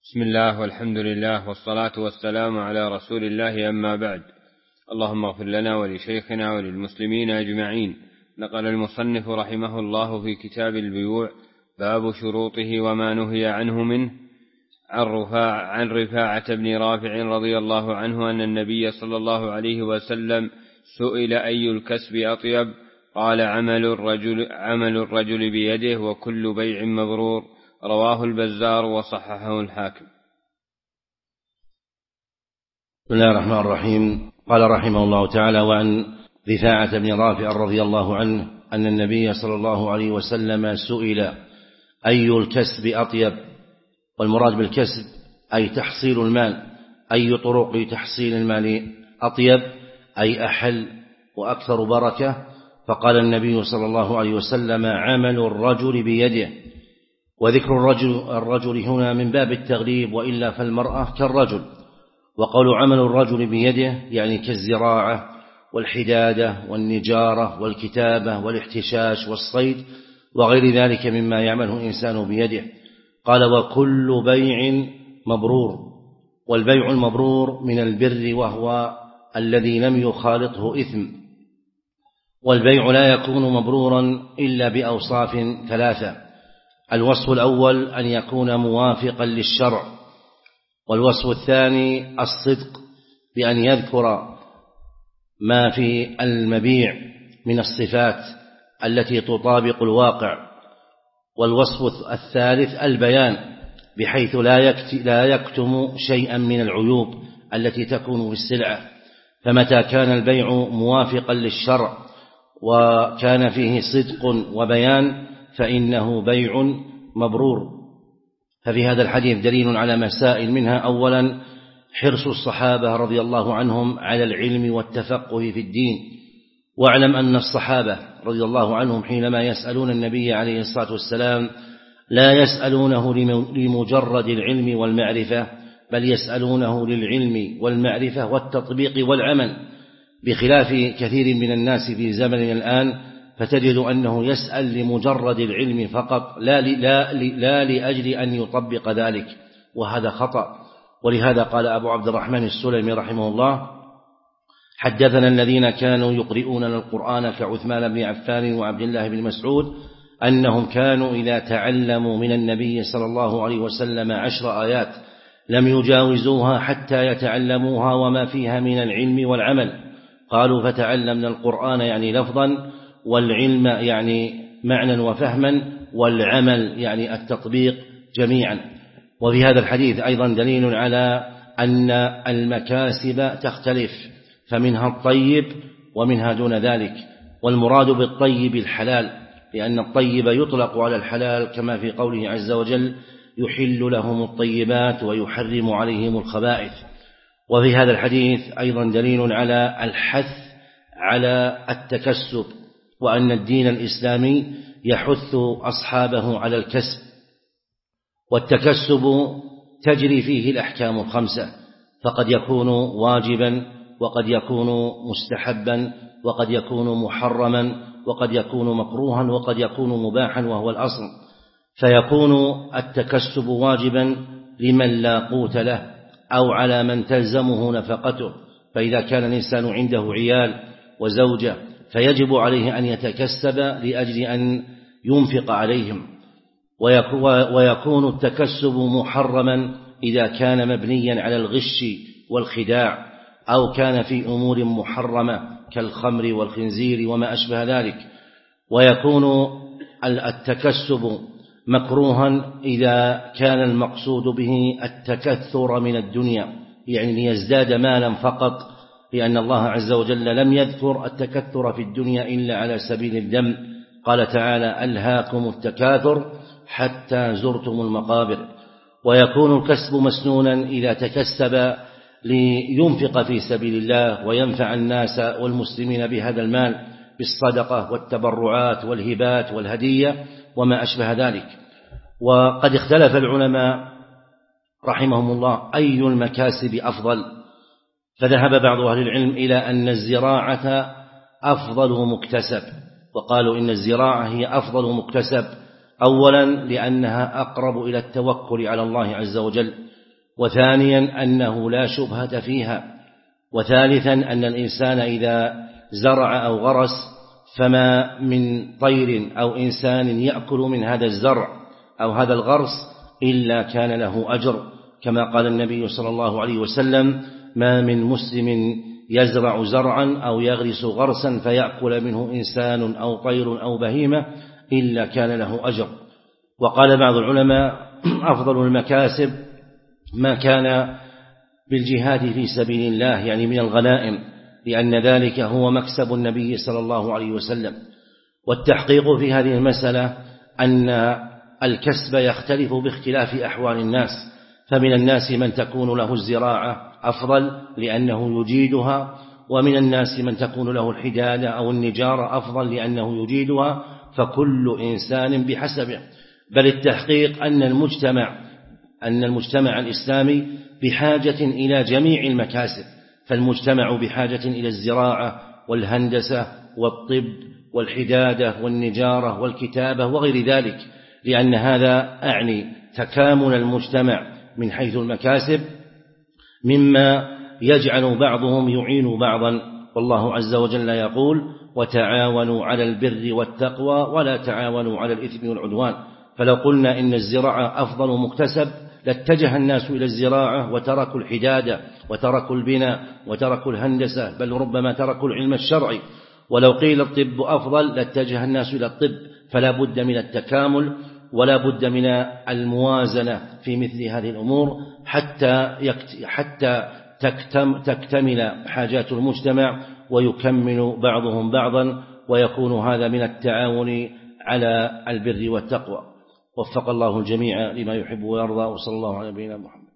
بسم الله والحمد لله والصلاة والسلام على رسول الله، أما بعد. اللهم اغفر لنا ولشيخنا وللمسلمين أجمعين. نقل المصنف رحمه الله في كتاب البيوع باب شروطه وما نهي عنه منه عن رفاعة بن رافع رضي الله عنه أن النبي صلى الله عليه وسلم سئل أي الكسب أطيب؟ قال عمل الرجل بيده وكل بيع مبرور. رواه البزار وصححه الحاكم. بسم الله الرحمن الرحيم. قال رحمه الله تعالى: وعن رفاعة بن رافع رضي الله عنه أن النبي صلى الله عليه وسلم سئل أي الكسب أطيب. والمراد بالكسب أي تحصيل المال، أي طرق تحصيل المال أطيب أي أحل وأكثر بركة. فقال النبي صلى الله عليه وسلم: عمل الرجل بيده. وذكر الرجل هنا من باب التغليب، وإلا فالمرأة كالرجل. وقول عمل الرجل بيده يعني كالزراعة والحدادة والنجارة والكتابة والاحتشاش والصيد وغير ذلك مما يعمله الإنسان بيده. قال: وكل بيع مبرور. والبيع المبرور من البر، وهو الذي لم يخالطه إثم. والبيع لا يكون مبرورا إلا بأوصاف ثلاثة: الوصف الأول أن يكون موافقا للشرع، والوصف الثاني الصدق بأن يذكر ما في المبيع من الصفات التي تطابق الواقع، والوصف الثالث البيان بحيث لا يكتم شيئا من العيوب التي تكون في السلعة. فمتى كان البيع موافقا للشرع وكان فيه صدق وبيان فإنه بيع مبرور. ففي هذا الحديث دليل على مسائل، منها أولا حرص الصحابة رضي الله عنهم على العلم والتفقه في الدين. واعلم أن الصحابة رضي الله عنهم حينما يسألون النبي عليه الصلاة والسلام لا يسألونه لمجرد العلم والمعرفة، بل يسألونه للعلم والمعرفة والتطبيق والعمل، بخلاف كثير من الناس في زمننا الآن، فتجد أنه يسأل لمجرد العلم فقط لا لأجل أن يطبق ذلك، وهذا خطأ. ولهذا قال أبو عبد الرحمن السلمي رحمه الله: حدثنا الذين كانوا يقرؤوننا القرآن كعثمان بن عفان وعبد الله بن مسعود أنهم كانوا إذا تعلموا من النبي صلى الله عليه وسلم 10 آيات لم يجاوزوها حتى يتعلموها وما فيها من العلم والعمل. قالوا: فتعلمنا القرآن يعني لفظا، والعلم يعني معنى وفهما، والعمل يعني التطبيق جميعا. وفي هذا الحديث أيضا دليل على أن المكاسب تختلف، فمنها الطيب ومنها دون ذلك. والمراد بالطيب الحلال، لأن الطيب يطلق على الحلال، كما في قوله عز وجل: يحل لهم الطيبات ويحرم عليهم الخبائث. وفي هذا الحديث أيضا دليل على الحث على التكسب، وأن الدين الإسلامي يحث أصحابه على الكسب. والتكسب تجري فيه الأحكام الخمسة، فقد يكون واجبا، وقد يكون مستحبا، وقد يكون محرما، وقد يكون مكروها، وقد يكون مباحا وهو الأصل. فيكون التكسب واجبا لمن لا قوت له أو على من تلزمه نفقته، فإذا كان الإنسان عنده عيال وزوجة فيجب عليه أن يتكسب لأجل أن ينفق عليهم. ويكون التكسب محرما إذا كان مبنيا على الغش والخداع، أو كان في أمور محرمة كالخمر والخنزير وما أشبه ذلك. ويكون التكسب مكروها إذا كان المقصود به التكثر من الدنيا، يعني ليزداد مالا فقط، لأن الله عز وجل لم يذكر التكثر في الدنيا إلا على سبيل الذم. قال تعالى: ألهاكم التكاثر حتى زرتم المقابر. ويكون الكسب مسنونا إذا تكسب لينفق في سبيل الله وينفع الناس والمسلمين بهذا المال بالصدقة والتبرعات والهبات والهدية وما أشبه ذلك. وقد اختلف العلماء رحمهم الله أي المكاسب أفضل، فذهب بعض أهل العلم إلى أن الزراعة أفضل مكتسب، وقالوا إن الزراعة هي أفضل مكتسب، أولا لأنها أقرب إلى التوكل على الله عز وجل، وثانيا أنه لا شبهة فيها، وثالثا أن الإنسان إذا زرع أو غرس فما من طير أو إنسان يأكل من هذا الزرع أو هذا الغرس إلا كان له أجر، كما قال النبي صلى الله عليه وسلم: ما من مسلم يزرع زرعا أو يغرس غرسا فيأكل منه إنسان أو طير أو بهيمة إلا كان له أجر. وقال بعض العلماء: أفضل المكاسب ما كان بالجهاد في سبيل الله، يعني من الغنائم، لأن ذلك هو مكسب النبي صلى الله عليه وسلم. والتحقيق في هذه المسألة أن الكسب يختلف باختلاف أحوال الناس، فمن الناس من تكون له الزراعة أفضل لأنه يجيدها، ومن الناس من تكون له الحدادة أو النجارة أفضل لأنه يجيدها، فكل إنسان بحسبه. بل التحقيق أن المجتمع الإسلامي بحاجة إلى جميع المكاسب، فالمجتمع بحاجة إلى الزراعة والهندسة والطب والحدادة والنجارة والكتابة وغير ذلك، لأن هذا أعني تكامل المجتمع من حيث المكاسب، مما يجعل بعضهم يعين بعضا. والله عز وجل يقول: وتعاونوا على البر والتقوى ولا تعاونوا على الإثم والعدوان. فلو قلنا إن الزراعة أفضل مكتسب لاتجه الناس إلى الزراعة وتركوا الحدادة وتركوا البناء وتركوا الهندسة، بل ربما تركوا العلم الشرعي. ولو قيل الطب أفضل لاتجه الناس إلى الطب. فلا بد من التكامل ولا بد من الموازنة في مثل هذه الأمور حتى تكتمل حاجات المجتمع ويكمل بعضهم بعضا، ويكون هذا من التعاون على البر والتقوى. وفق الله الجميع لما يحب ويرضى، وصلى الله على نبينا محمد.